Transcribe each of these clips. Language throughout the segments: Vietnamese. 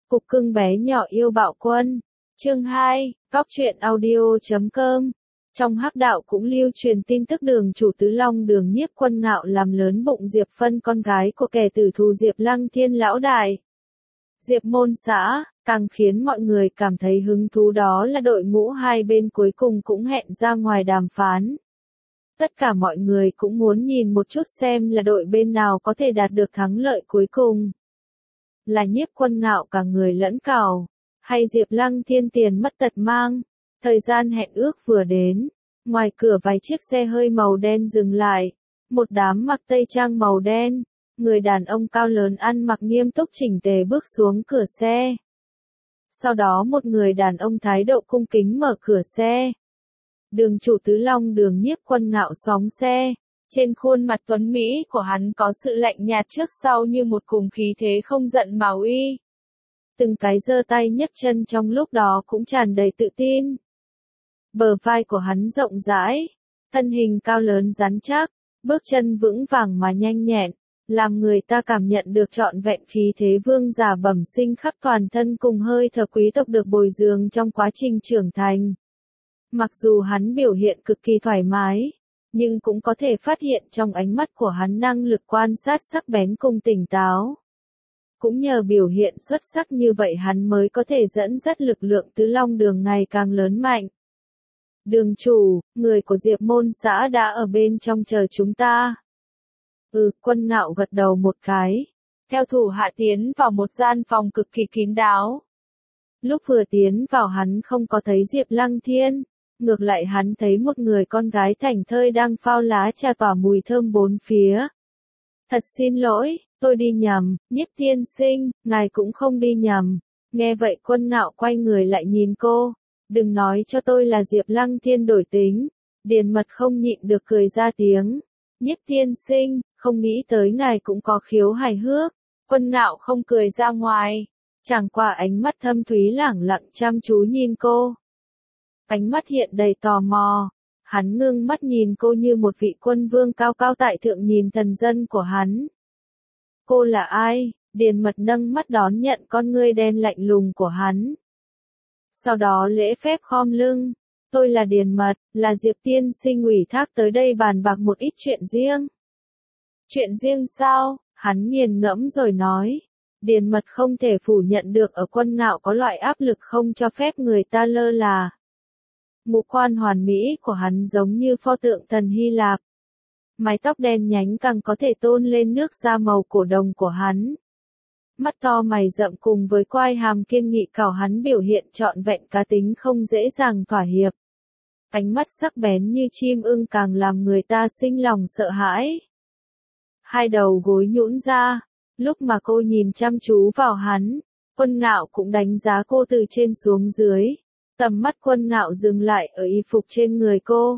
Cục cưng bé nhỏ yêu bạo quân. Chương 2, Cóc truyện audio.com. Trong hắc đạo cũng lưu truyền tin tức Đường chủ Tứ Long Đường Nhiếp Quân Ngạo làm lớn bụng Diệp Phân, con gái của kẻ tử thù Diệp Lăng Thiên lão đại. Diệp môn xã, càng khiến mọi người cảm thấy hứng thú đó là đội ngũ hai bên cuối cùng cũng hẹn ra ngoài đàm phán. Tất cả mọi người cũng muốn nhìn một chút xem là đội bên nào có thể đạt được thắng lợi cuối cùng. Là Nhiếp Quân Ngạo cả người lẫn cào, hay Diệp Lăng Thiên tiền mất tật mang. Thời gian hẹn ước vừa đến, ngoài cửa vài chiếc xe hơi màu đen dừng lại, một đám mặc tây trang màu đen, người đàn ông cao lớn ăn mặc nghiêm túc chỉnh tề bước xuống cửa xe. Sau đó một người đàn ông thái độ cung kính mở cửa xe. Đường chủ Tứ Long Đường Nhiếp Quân Ngạo xóng xe, trên khuôn mặt tuấn mỹ của hắn có sự lạnh nhạt trước sau như một cùng khí thế không giận mà uy. Từng cái giơ tay nhấc chân trong lúc đó cũng tràn đầy tự tin. Bờ vai của hắn rộng rãi, thân hình cao lớn rắn chắc, bước chân vững vàng mà nhanh nhẹn, làm người ta cảm nhận được trọn vẹn khí thế vương giả bẩm sinh khắp toàn thân cùng hơi thở quý tộc được bồi dưỡng trong quá trình trưởng thành. Mặc dù hắn biểu hiện cực kỳ thoải mái, nhưng cũng có thể phát hiện trong ánh mắt của hắn năng lực quan sát sắc bén cùng tỉnh táo. Cũng nhờ biểu hiện xuất sắc như vậy hắn mới có thể dẫn dắt lực lượng Tứ Long Đường ngày càng lớn mạnh. Đường chủ, người của Diệp môn xã đã ở bên trong chờ chúng ta. Quân Ngạo gật đầu một cái, theo thủ hạ tiến vào một gian phòng cực kỳ kín đáo. Lúc vừa tiến vào hắn không có thấy Diệp Lăng Thiên, ngược lại hắn thấy một người con gái thảnh thơi đang phao lá trà tỏa mùi thơm bốn phía. Thật xin lỗi, tôi đi nhầm, Nhiếp tiên sinh, ngài cũng không đi nhầm. Nghe vậy Quân Ngạo quay người lại nhìn cô. Đừng nói cho tôi là Diệp Lăng Thiên đổi tính. Điền Mật không nhịn được cười ra tiếng. Nhiếp tiên sinh, không nghĩ tới ngài cũng có khiếu hài hước. Quân Ngạo không cười ra ngoài. Chẳng qua ánh mắt thâm thúy lẳng lặng chăm chú nhìn cô. Ánh mắt hiện đầy tò mò. Hắn ngưng mắt nhìn cô như một vị quân vương cao cao tại thượng nhìn thần dân của hắn. Cô là ai? Điền Mật nâng mắt đón nhận con ngươi đen lạnh lùng của hắn. Sau đó lễ phép khom lưng. Tôi là Điền Mật, là Diệp tiên sinh ủy thác tới đây bàn bạc một ít chuyện riêng. Chuyện riêng sao? Hắn nghiền ngẫm rồi nói. Điền Mật không thể phủ nhận được ở Quân Ngạo có loại áp lực không cho phép người ta lơ là. Ngũ quan hoàn mỹ của hắn giống như pho tượng thần Hy Lạp. Mái tóc đen nhánh càng có thể tôn lên nước da màu cổ đồng của hắn. Mắt to mày rậm cùng với quai hàm kiên nghị cào hắn biểu hiện trọn vẹn cá tính không dễ dàng thỏa hiệp. Ánh mắt sắc bén như chim ưng càng làm người ta sinh lòng sợ hãi. Hai đầu gối nhũn ra, lúc mà cô nhìn chăm chú vào hắn, Quân Ngạo cũng đánh giá cô từ trên xuống dưới. Tầm mắt Quân Ngạo dừng lại ở y phục trên người cô.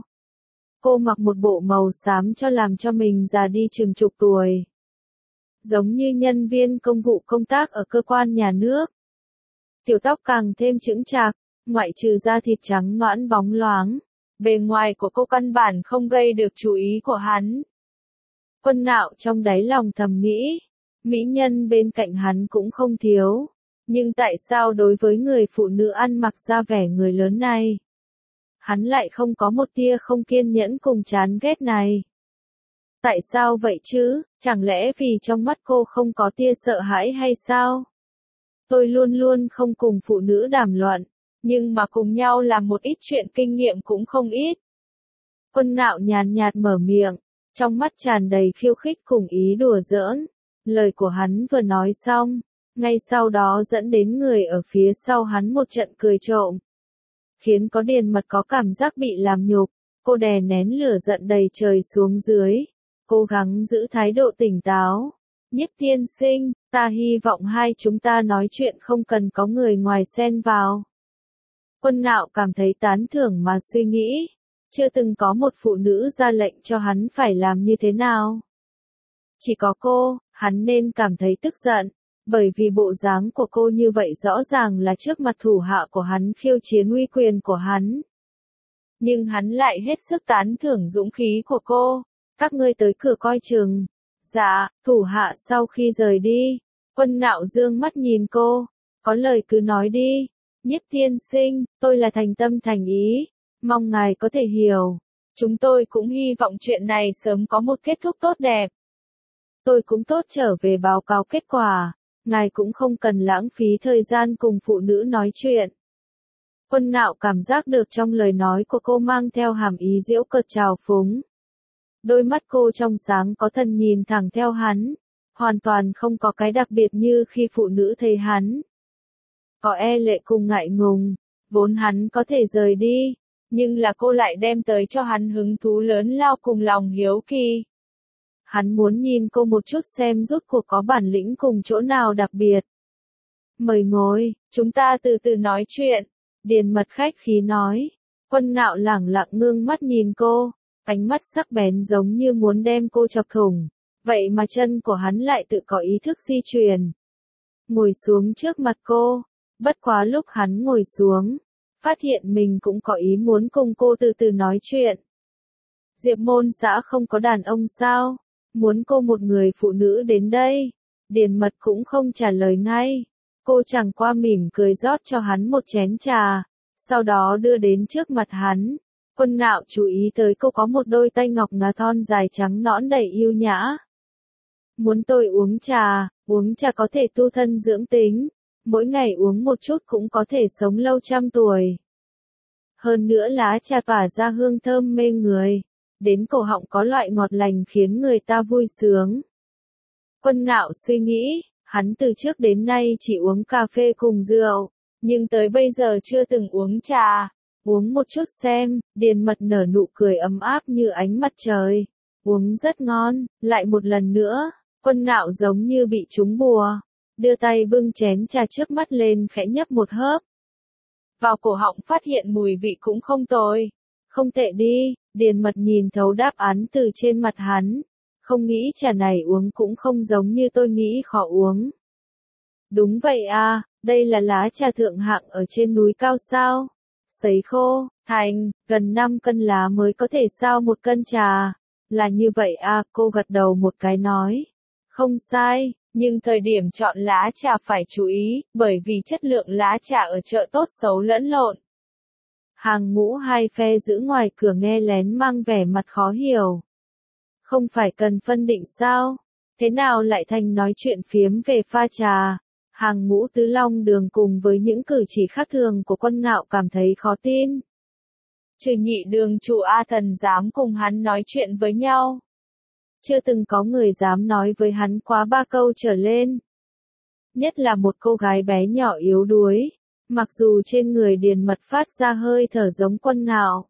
Cô mặc một bộ màu xám cho làm cho mình già đi chừng chục tuổi. Giống như nhân viên công vụ công tác ở cơ quan nhà nước. Tiểu tóc càng thêm chững chạc, ngoại trừ da thịt trắng nõn bóng loáng. Bề ngoài của cô căn bản không gây được chú ý của hắn. Quân Ngạo trong đáy lòng thầm nghĩ, mỹ nhân bên cạnh hắn cũng không thiếu. Nhưng tại sao đối với người phụ nữ ăn mặc ra vẻ người lớn này, hắn lại không có một tia không kiên nhẫn cùng chán ghét này? Tại sao vậy chứ, chẳng lẽ vì trong mắt cô không có tia sợ hãi hay sao? Tôi luôn luôn không cùng phụ nữ đàm luận, nhưng mà cùng nhau làm một ít chuyện kinh nghiệm cũng không ít. Quân Ngạo nhàn nhạt mở miệng, trong mắt tràn đầy khiêu khích cùng ý đùa giỡn. Lời của hắn vừa nói xong, ngay sau đó dẫn đến người ở phía sau hắn một trận cười trộm. Khiến có Điền Mật có cảm giác bị làm nhục, cô đè nén lửa giận đầy trời xuống dưới, cố gắng giữ thái độ tỉnh táo. Nhiếp tiên sinh, ta hy vọng hai chúng ta nói chuyện không cần có người ngoài xen vào. Quân Ngạo cảm thấy tán thưởng mà suy nghĩ, chưa từng có một phụ nữ ra lệnh cho hắn phải làm như thế nào. Chỉ có cô, hắn nên cảm thấy tức giận. Bởi vì bộ dáng của cô như vậy rõ ràng là trước mặt thủ hạ của hắn khiêu chiến uy quyền của hắn. Nhưng hắn lại hết sức tán thưởng dũng khí của cô. Các ngươi tới cửa coi chừng. Dạ, thủ hạ sau khi rời đi, Quân Ngạo dương mắt nhìn cô. Có lời cứ nói đi. Nhiếp tiên sinh, tôi là thành tâm thành ý, mong ngài có thể hiểu. Chúng tôi cũng hy vọng chuyện này sớm có một kết thúc tốt đẹp. Tôi cũng tốt trở về báo cáo kết quả, ngài cũng không cần lãng phí thời gian cùng phụ nữ nói chuyện. Quân Ngạo cảm giác được trong lời nói của cô mang theo hàm ý giễu cợt trào phúng. Đôi mắt cô trong sáng có thần nhìn thẳng theo hắn, hoàn toàn không có cái đặc biệt như khi phụ nữ thấy hắn. Có e lệ cùng ngại ngùng, vốn hắn có thể rời đi, nhưng là cô lại đem tới cho hắn hứng thú lớn lao cùng lòng hiếu kỳ. Hắn muốn nhìn cô một chút xem rốt cuộc có bản lĩnh cùng chỗ nào đặc biệt. Mời ngồi, chúng ta từ từ nói chuyện. Điền Mật khách khí nói. Quân Ngạo lẳng lặng ngưng mắt nhìn cô, ánh mắt sắc bén giống như muốn đem cô chọc thủng. Vậy mà chân của hắn lại tự có ý thức di chuyển. Ngồi xuống trước mặt cô, bất quá lúc hắn ngồi xuống, phát hiện mình cũng có ý muốn cùng cô từ từ nói chuyện. Diệp Môn xã không có đàn ông sao? Muốn cô một người phụ nữ đến đây? Điền Mật cũng không trả lời ngay. Cô chẳng qua mỉm cười rót cho hắn một chén trà, sau đó đưa đến trước mặt hắn. Quân Ngạo chú ý tới cô có một đôi tay ngọc ngà thon dài trắng nõn đầy yêu nhã. Muốn tôi uống trà có thể tu thân dưỡng tính, mỗi ngày uống một chút cũng có thể sống lâu trăm tuổi. Hơn nữa lá trà tỏa ra hương thơm mê người, đến cổ họng có loại ngọt lành khiến người ta vui sướng. Quân Ngạo suy nghĩ, hắn từ trước đến nay chỉ uống cà phê cùng rượu, nhưng tới bây giờ chưa từng uống trà. Uống một chút xem, Điền Mật nở nụ cười ấm áp như ánh mặt trời. Uống rất ngon, lại một lần nữa, Quân Ngạo giống như bị trúng bùa, đưa tay bưng chén trà trước mắt lên khẽ nhấp một hớp. Vào cổ họng phát hiện mùi vị cũng không tồi. Không tệ đi, Điền Mật nhìn thấu đáp án từ trên mặt hắn. Không nghĩ trà này uống cũng không giống như tôi nghĩ khó uống. Đúng vậy à, đây là lá trà thượng hạng ở trên núi cao sao? Sấy khô, thành, gần 5 cân lá mới có thể sao 1 cân trà. Là như vậy à, cô gật đầu một cái nói. Không sai, nhưng thời điểm chọn lá trà phải chú ý, bởi vì chất lượng lá trà ở chợ tốt xấu lẫn lộn. Hàng ngũ hai phe giữ ngoài cửa nghe lén mang vẻ mặt khó hiểu. Không phải cần phân định sao? Thế nào lại thành nói chuyện phiếm về pha trà? Hàng ngũ Tứ Long Đường cùng với những cử chỉ khác thường của Quân Ngạo cảm thấy khó tin. Trừ Nhị Đường chủ A Thần dám cùng hắn nói chuyện với nhau. Chưa từng có người dám nói với hắn quá 3 câu trở lên. Nhất là một cô gái bé nhỏ yếu đuối, mặc dù trên người Điền Mật phát ra hơi thở giống Quân Ngạo.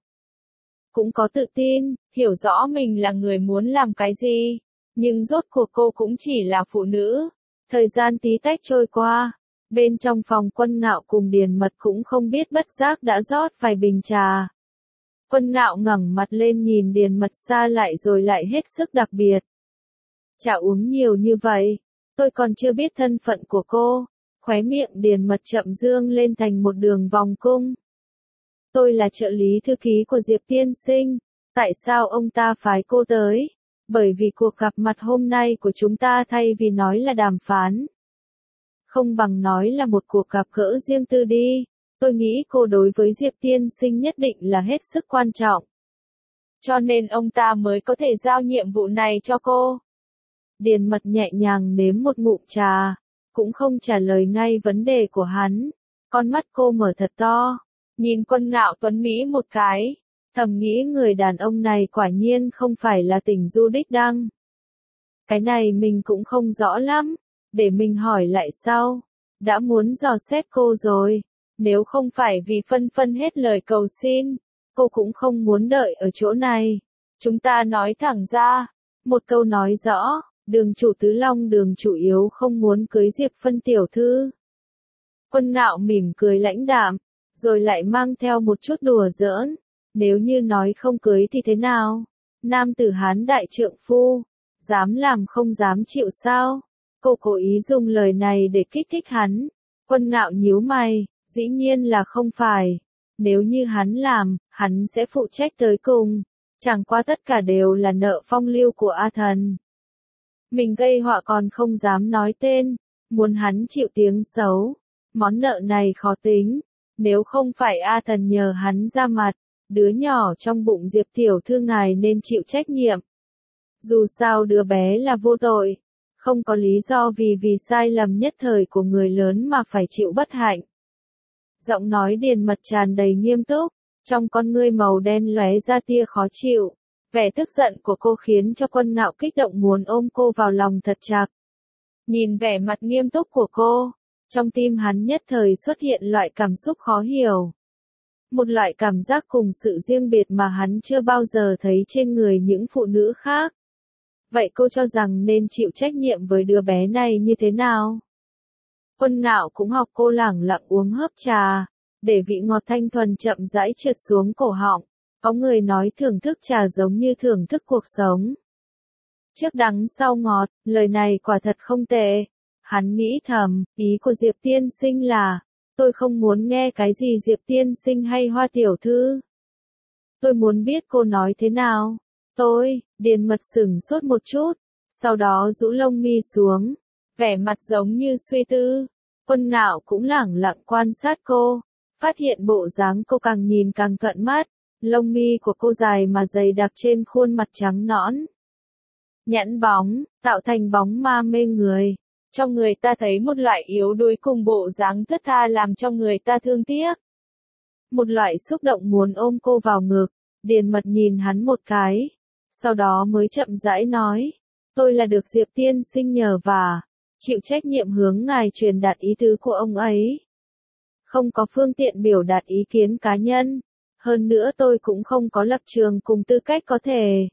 Cũng có tự tin, hiểu rõ mình là người muốn làm cái gì, nhưng rốt cuộc cô cũng chỉ là phụ nữ. Thời gian tí tách trôi qua, bên trong phòng Quân Ngạo cùng Điền Mật cũng không biết bất giác đã rót vài bình trà. Quân Ngạo ngẩng mặt lên nhìn Điền Mật xa lại rồi lại hết sức đặc biệt. Trà uống nhiều như vậy, tôi còn chưa biết thân phận của cô. Khóe miệng Điền Mật chậm dương lên thành một đường vòng cung. Tôi là trợ lý thư ký của Diệp tiên sinh. Tại sao ông ta phái cô tới? Bởi vì cuộc gặp mặt hôm nay của chúng ta thay vì nói là đàm phán, không bằng nói là một cuộc gặp gỡ riêng tư đi. Tôi nghĩ cô đối với Diệp tiên sinh nhất định là hết sức quan trọng. Cho nên ông ta mới có thể giao nhiệm vụ này cho cô. Điền Mật nhẹ nhàng nếm một ngụm trà, cũng không trả lời ngay vấn đề của hắn. Con mắt cô mở thật to, nhìn Quân Ngạo tuấn mỹ một cái, thầm nghĩ người đàn ông này quả nhiên không phải là tình du đích đăng. Cái này mình cũng không rõ lắm, để mình hỏi lại sau. Đã muốn dò xét cô rồi, nếu không phải vì phân phân hết lời cầu xin, cô cũng không muốn đợi ở chỗ này. Chúng ta nói thẳng ra, một câu nói rõ, Đường chủ Tứ Long Đường chủ yếu không muốn cưới Diệp Phân tiểu thư. Quân Ngạo mỉm cười lãnh đạm, rồi lại mang theo một chút đùa giỡn. Nếu như nói không cưới thì thế nào? Nam tử Hán đại trượng phu, dám làm không dám chịu sao? Cô cố ý dùng lời này để kích thích hắn. Quân Ngạo nhíu mày, dĩ nhiên là không phải. Nếu như hắn làm, hắn sẽ phụ trách tới cùng. Chẳng qua tất cả đều là nợ phong lưu của A Thần. Mình gây họa còn không dám nói tên, muốn hắn chịu tiếng xấu. Món nợ này khó tính, nếu không phải A Thần nhờ hắn ra mặt, đứa nhỏ trong bụng Diệp tiểu thư ngài nên chịu trách nhiệm. Dù sao đứa bé là vô tội, không có lý do vì sai lầm nhất thời của người lớn mà phải chịu bất hạnh. Giọng nói Điền Mật tràn đầy nghiêm túc, trong con ngươi màu đen lóe ra tia khó chịu. Vẻ tức giận của cô khiến cho Quân Ngạo kích động muốn ôm cô vào lòng thật chặt. Nhìn vẻ mặt nghiêm túc của cô, trong tim hắn nhất thời xuất hiện loại cảm xúc khó hiểu. Một loại cảm giác cùng sự riêng biệt mà hắn chưa bao giờ thấy trên người những phụ nữ khác. Vậy cô cho rằng nên chịu trách nhiệm với đứa bé này như thế nào? Quân Ngạo cũng học cô lẳng lặng uống hớp trà, để vị ngọt thanh thuần chậm rãi trượt xuống cổ họng. Có người nói thưởng thức trà giống như thưởng thức cuộc sống. Trước đắng sau ngọt, lời này quả thật không tệ. Hắn nghĩ thầm, ý của Diệp tiên sinh là, tôi không muốn nghe cái gì Diệp tiên sinh hay Hoa tiểu thư. Tôi muốn biết cô nói thế nào. Điền Mật sửng sốt một chút, sau đó rũ lông mi xuống, vẻ mặt giống như suy tư. Quân Ngạo cũng lẳng lặng quan sát cô, phát hiện bộ dáng cô càng nhìn càng cận mắt, lông mi của cô dài mà dày đặc trên khuôn mặt trắng nõn. Nhẵn bóng, tạo thành bóng ma mê người. Cho người ta thấy một loại yếu đuối cùng bộ dáng thướt tha làm cho người ta thương tiếc. Một loại xúc động muốn ôm cô vào ngực, Điền Mật nhìn hắn một cái, sau đó mới chậm rãi nói, tôi là được Diệp tiên sinh nhờ và chịu trách nhiệm hướng ngài truyền đạt ý tứ của ông ấy. Không có phương tiện biểu đạt ý kiến cá nhân, hơn nữa tôi cũng không có lập trường cùng tư cách có thể.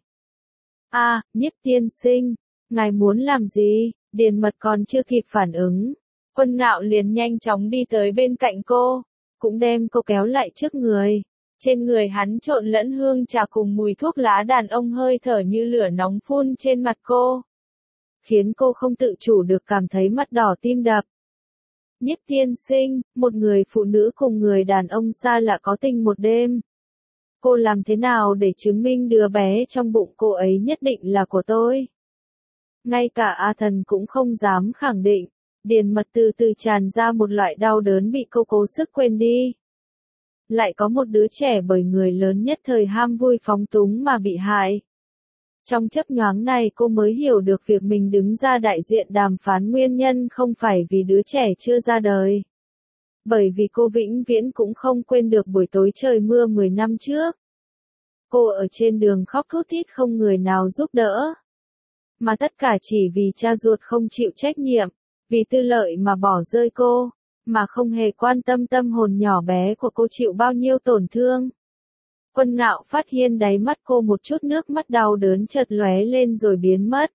Nhiếp tiên sinh, ngài muốn làm gì? Điền Mật còn chưa kịp phản ứng, Quân Ngạo liền nhanh chóng đi tới bên cạnh cô, cũng đem cô kéo lại trước người. Trên người hắn trộn lẫn hương trà cùng mùi thuốc lá đàn ông hơi thở như lửa nóng phun trên mặt cô, khiến cô không tự chủ được cảm thấy mắt đỏ tim đập. Nhiếp tiên sinh, một người phụ nữ cùng người đàn ông xa lạ có tình một đêm. Cô làm thế nào để chứng minh đứa bé trong bụng cô ấy nhất định là của tôi? Ngay cả A Thần cũng không dám khẳng định. Điền Mật từ từ tràn ra một loại đau đớn bị cô cố sức quên đi. Lại có một đứa trẻ bởi người lớn nhất thời ham vui phóng túng mà bị hại. Trong chớp nhoáng này cô mới hiểu được việc mình đứng ra đại diện đàm phán nguyên nhân không phải vì đứa trẻ chưa ra đời. Bởi vì cô vĩnh viễn cũng không quên được buổi tối trời mưa 10 năm trước. Cô ở trên đường khóc thút thít không người nào giúp đỡ. Mà tất cả chỉ vì cha ruột không chịu trách nhiệm, vì tư lợi mà bỏ rơi cô, mà không hề quan tâm tâm hồn nhỏ bé của cô chịu bao nhiêu tổn thương. Quân Ngạo phát hiện đáy mắt cô một chút nước mắt đau đớn chợt lóe lên rồi biến mất.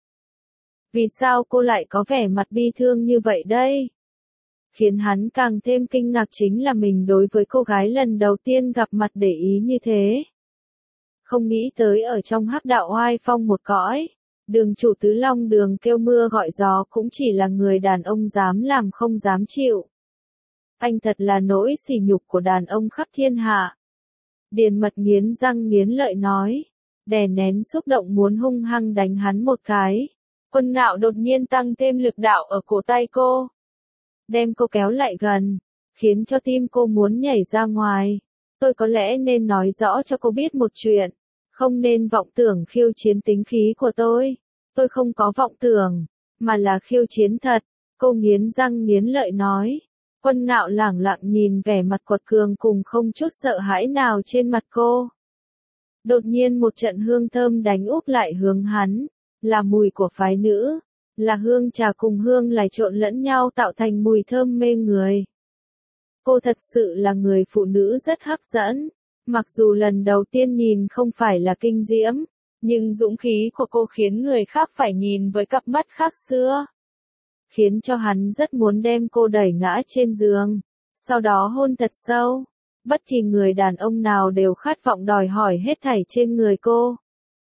Vì sao cô lại có vẻ mặt bi thương như vậy đây? Khiến hắn càng thêm kinh ngạc chính là mình đối với cô gái lần đầu tiên gặp mặt để ý như thế. Không nghĩ tới ở trong hắc đạo oai phong một cõi, đường chủ Tứ Long Đường kêu mưa gọi gió cũng chỉ là người đàn ông dám làm không dám chịu. Anh thật là nỗi sỉ nhục của đàn ông khắp thiên hạ. Điền Mật nghiến răng nghiến lợi nói, đè nén xúc động muốn hung hăng đánh hắn một cái. Quân Ngạo đột nhiên tăng thêm lực đạo ở cổ tay cô, đem cô kéo lại gần, khiến cho tim cô muốn nhảy ra ngoài. Tôi có lẽ nên nói rõ cho cô biết một chuyện, không nên vọng tưởng khiêu chiến tính khí của tôi. Tôi không có vọng tưởng, mà là khiêu chiến thật. Cô nghiến răng nghiến lợi nói. Quân Ngạo lẳng lặng nhìn vẻ mặt quật cường cùng không chút sợ hãi nào trên mặt cô. Đột nhiên một trận hương thơm đánh úp lại hướng hắn, là mùi của phái nữ, là hương trà cùng hương lại trộn lẫn nhau tạo thành mùi thơm mê người. Cô thật sự là người phụ nữ rất hấp dẫn, mặc dù lần đầu tiên nhìn không phải là kinh diễm, nhưng dũng khí của cô khiến người khác phải nhìn với cặp mắt khác xưa. Khiến cho hắn rất muốn đem cô đẩy ngã trên giường, sau đó hôn thật sâu. Bất kỳ người đàn ông nào đều khát vọng đòi hỏi hết thảy trên người cô.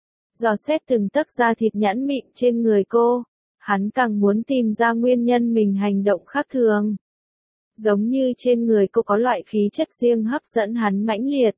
Dò xét từng tấc da thịt nhẵn mịn trên người cô, hắn càng muốn tìm ra nguyên nhân mình hành động khác thường. Giống như trên người cô có loại khí chất riêng hấp dẫn hắn mãnh liệt.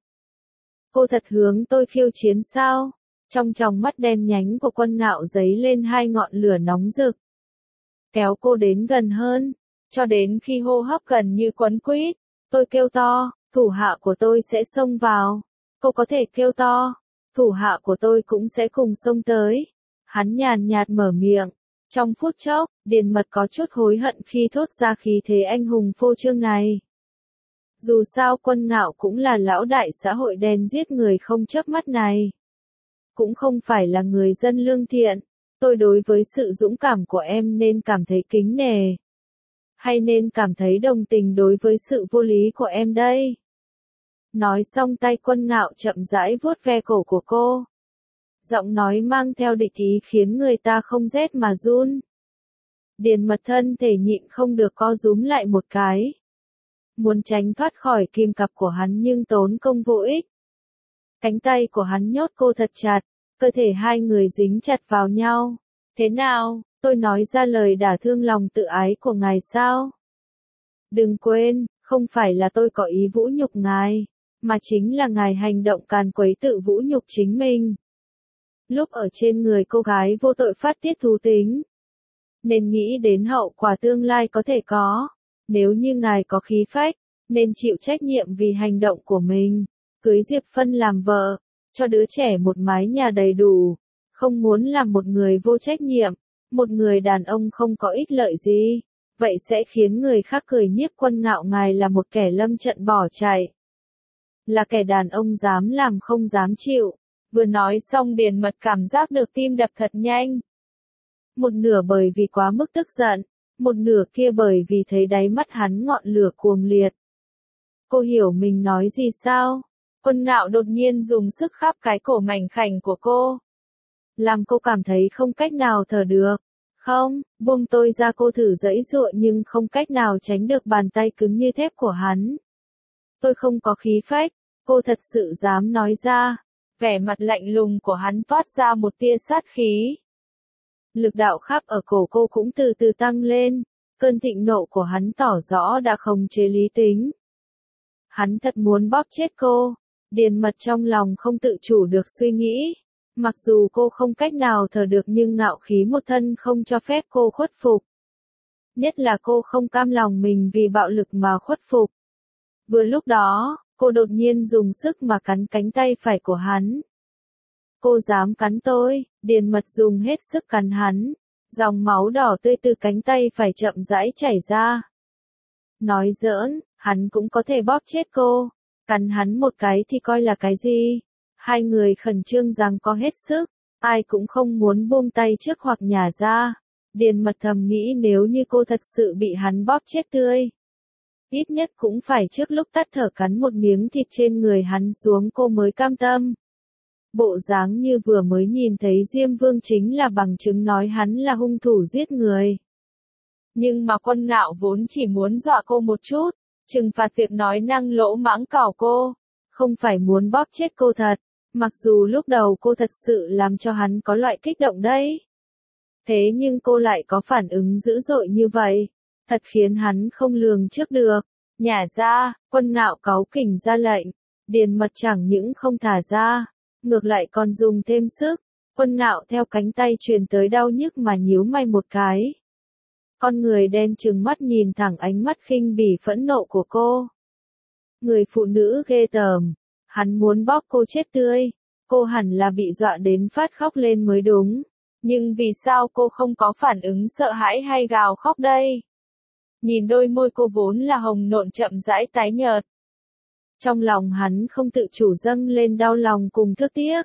Cô thật hướng tôi khiêu chiến sao? Trong tròng mắt đen nhánh của Quân Ngạo giấy lên hai ngọn lửa nóng rực. Kéo cô đến gần hơn, cho đến khi hô hấp gần như quấn quýt. Tôi kêu to, thủ hạ của tôi sẽ xông vào. Cô có thể kêu to, thủ hạ của tôi cũng sẽ cùng xông tới. Hắn nhàn nhạt mở miệng. Trong phút chốc, Điền Mật có chút hối hận khi thốt ra khí thế anh hùng phô trương này. Dù sao Quân Ngạo cũng là lão đại xã hội đen giết người không chớp mắt này. Cũng không phải là người dân lương thiện. Tôi đối với sự dũng cảm của em nên cảm thấy kính nể. Hay nên cảm thấy đồng tình đối với sự vô lý của em đây. Nói xong tay Quân Ngạo chậm rãi vuốt ve cổ của cô. Giọng nói mang theo địch ý khiến người ta không rét mà run. Điền Mật thân thể nhịn không được co rúm lại một cái. Muốn tránh thoát khỏi kìm cặp của hắn nhưng tốn công vô ích. Cánh tay của hắn nhốt cô thật chặt, cơ thể hai người dính chặt vào nhau. Thế nào, tôi nói ra lời đả thương lòng tự ái của ngài sao? Đừng quên, không phải là tôi có ý vũ nhục ngài, mà chính là ngài hành động càn quấy tự vũ nhục chính mình. Lúc ở trên người cô gái vô tội phát tiết thú tính, nên nghĩ đến hậu quả tương lai có thể có. Nếu như ngài có khí phách, nên chịu trách nhiệm vì hành động của mình. Cưới Diệp Phân làm vợ, cho đứa trẻ một mái nhà đầy đủ. Không muốn làm một người vô trách nhiệm, một người đàn ông không có ích lợi gì. Vậy sẽ khiến người khác cười nhiếc Quân Ngạo ngài là một kẻ lâm trận bỏ chạy. Là kẻ đàn ông dám làm không dám chịu. Vừa nói xong Điền Mật cảm giác được tim đập thật nhanh. Một nửa bởi vì quá mức tức giận, một nửa kia bởi vì thấy đáy mắt hắn ngọn lửa cuồng liệt. Cô hiểu mình nói gì sao? Quân Ngạo đột nhiên dùng sức khắp cái cổ mảnh khảnh của cô. Làm cô cảm thấy không cách nào thở được. Không, buông tôi ra, cô thử giãy giụa nhưng không cách nào tránh được bàn tay cứng như thép của hắn. Tôi không có khí phách, cô thật sự dám nói ra. Vẻ mặt lạnh lùng của hắn toát ra một tia sát khí. Lực đạo khắp ở cổ cô cũng từ từ tăng lên, cơn thịnh nộ của hắn tỏ rõ đã khống chế lý tính. Hắn thật muốn bóp chết cô. Điền Mật trong lòng không tự chủ được suy nghĩ. Mặc dù cô không cách nào thở được nhưng ngạo khí một thân không cho phép cô khuất phục. Nhất là cô không cam lòng mình vì bạo lực mà khuất phục. Vừa lúc đó, cô đột nhiên dùng sức mà cắn cánh tay phải của hắn. Cô dám cắn tôi? Điền Mật dùng hết sức cắn hắn. Dòng máu đỏ tươi từ cánh tay phải chậm rãi chảy ra. Nói giỡn, hắn cũng có thể bóp chết cô. Cắn hắn một cái thì coi là cái gì? Hai người khẩn trương giằng co hết sức. Ai cũng không muốn buông tay trước hoặc nhả ra. Điền Mật thầm nghĩ nếu như cô thật sự bị hắn bóp chết tươi. Ít nhất cũng phải trước lúc tắt thở cắn một miếng thịt trên người hắn xuống cô mới cam tâm. Bộ dáng như vừa mới nhìn thấy Diêm Vương chính là bằng chứng nói hắn là hung thủ giết người. Nhưng mà Quân Ngạo vốn chỉ muốn dọa cô một chút, trừng phạt việc nói năng lỗ mãng cỏ cô. Không phải muốn bóp chết cô thật, mặc dù lúc đầu cô thật sự làm cho hắn có loại kích động đấy. Thế nhưng cô lại có phản ứng dữ dội như vậy, thật khiến hắn không lường trước được. Nhả ra, Quân Ngạo cáu kỉnh ra lệnh. Điền Mật chẳng những không thả ra, ngược lại còn dùng thêm sức. Quân Ngạo theo cánh tay truyền tới đau nhức mà nhíu mày một cái. Con người đen trừng mắt nhìn thẳng ánh mắt khinh bỉ phẫn nộ của cô. Người phụ nữ ghê tởm, hắn muốn bóp cô chết tươi. Cô hẳn là bị dọa đến phát khóc lên mới đúng. Nhưng vì sao cô không có phản ứng sợ hãi hay gào khóc đây? Nhìn đôi môi cô vốn là hồng nộn chậm rãi tái nhợt. Trong lòng hắn không tự chủ dâng lên đau lòng cùng thương tiếc.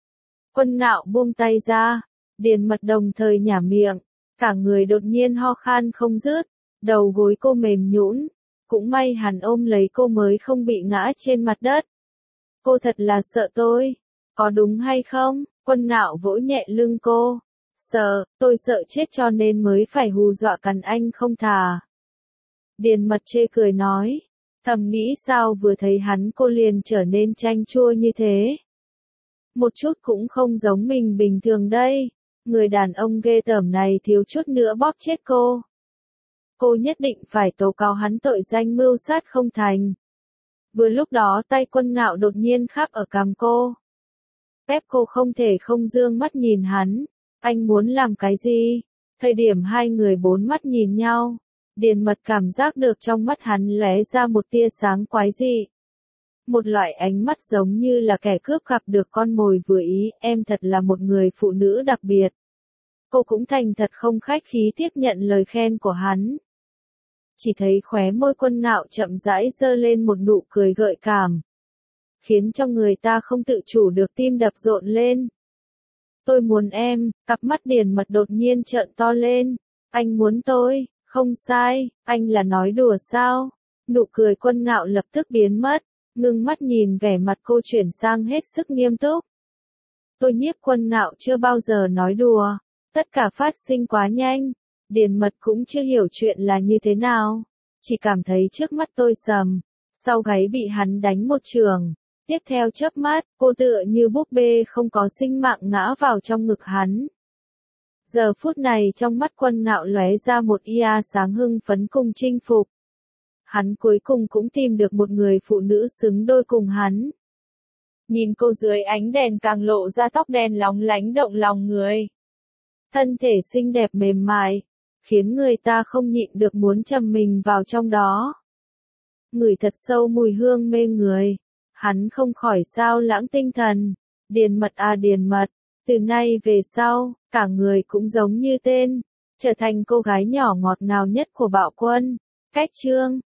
Quân Ngạo buông tay ra, Điền Mật đồng thời nhả miệng, cả người đột nhiên ho khan không dứt, đầu gối cô mềm nhũn, cũng may hắn ôm lấy cô mới không bị ngã trên mặt đất. Cô thật là sợ tôi, có đúng hay không? Quân Ngạo vỗ nhẹ lưng cô. Sợ, tôi sợ chết cho nên mới phải hù dọa cắn anh không thà. Điền Mật chê cười nói, thầm nghĩ sao vừa thấy hắn cô liền trở nên chanh chua như thế. Một chút cũng không giống mình bình thường đây, người đàn ông ghê tởm này thiếu chút nữa bóp chết cô. Cô nhất định phải tố cáo hắn tội danh mưu sát không thành. Vừa lúc đó tay Quân Ngạo đột nhiên khắp ở cằm cô. Ép cô không thể không dương mắt nhìn hắn. Anh muốn làm cái gì? Thời điểm hai người bốn mắt nhìn nhau, Điền Mật cảm giác được trong mắt hắn lóe ra một tia sáng quái dị. Một loại ánh mắt giống như là kẻ cướp gặp được con mồi vừa ý, em thật là một người phụ nữ đặc biệt. Cô cũng thành thật không khách khí tiếp nhận lời khen của hắn. Chỉ thấy khóe môi Quân Ngạo chậm rãi giơ lên một nụ cười gợi cảm, khiến cho người ta không tự chủ được tim đập rộn lên. Tôi muốn em, cặp mắt Điền Mật đột nhiên trợn to lên. Anh muốn tôi, không sai, anh là nói đùa sao? Nụ cười Quân Ngạo lập tức biến mất, ngưng mắt nhìn vẻ mặt cô chuyển sang hết sức nghiêm túc. Tôi Nhiếp Quân Ngạo chưa bao giờ nói đùa, tất cả phát sinh quá nhanh. Điền Mật cũng chưa hiểu chuyện là như thế nào, chỉ cảm thấy trước mắt tôi sầm, sau gáy bị hắn đánh một chưởng. Tiếp theo chớp mắt, cô tựa như búp bê không có sinh mạng ngã vào trong ngực hắn. Giờ phút này trong mắt Quân Ngạo lóe ra một tia sáng hưng phấn cùng chinh phục. Hắn cuối cùng cũng tìm được một người phụ nữ xứng đôi cùng hắn. Nhìn cô dưới ánh đèn càng lộ ra tóc đen lóng lánh động lòng người. Thân thể xinh đẹp mềm mại, khiến người ta không nhịn được muốn chầm mình vào trong đó. Ngửi thật sâu mùi hương mê người. Hắn không khỏi sao lãng tinh thần. Điền Mật à Điền Mật, từ nay về sau, cả người cũng giống như tên, trở thành cô gái nhỏ ngọt ngào nhất của Bạo Quân. Cách chương